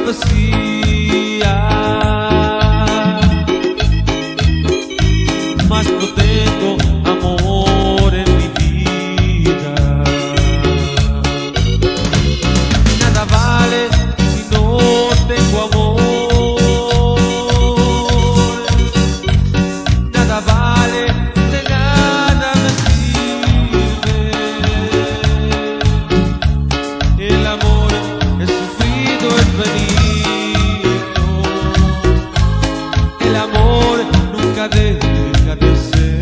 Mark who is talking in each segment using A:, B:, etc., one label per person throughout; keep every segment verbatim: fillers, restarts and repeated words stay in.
A: profecía, mas no tengo amor en mi vida. Nada vale si no tengo amor, nada vale, de nada me sirve. El amor es sufrido, es benigno, el amor nunca deja de ser.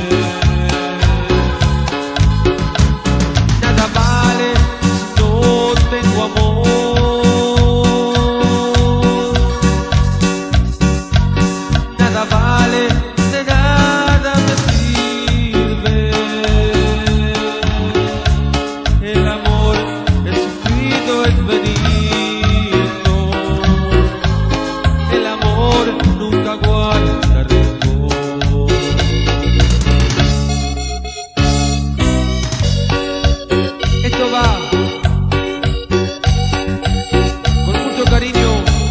A: Nada vale si no tengo amor, nada vale, de nada me sirve. El amor es sufrido, es benigno, el amor nunca guarda rencor. Esto va con mucho cariño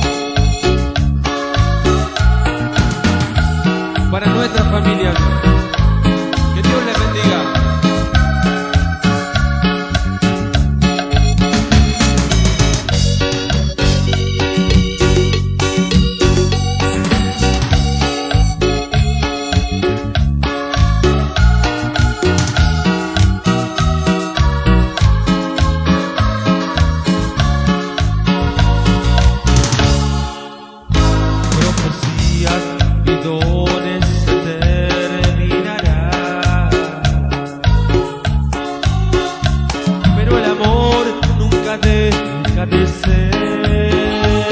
A: para nuestras familias. Que Dios les bendiga. Profecías y dones se terminarán, pero el amor nunca deja de ser,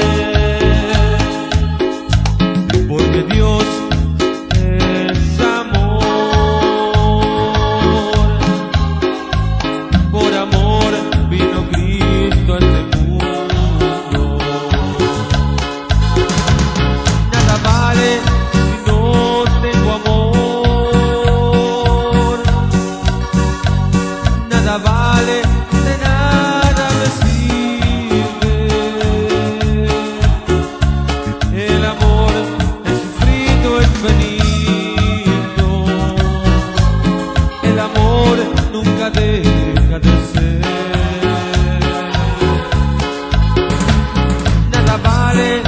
A: porque Dios es amor. Por amor vino Cristo a este mundo. Nada vale si no tengo amor, nada vale, de nada me sirve. El amor es sufrido, es benigno, el amor nunca deja de ser. Nada vale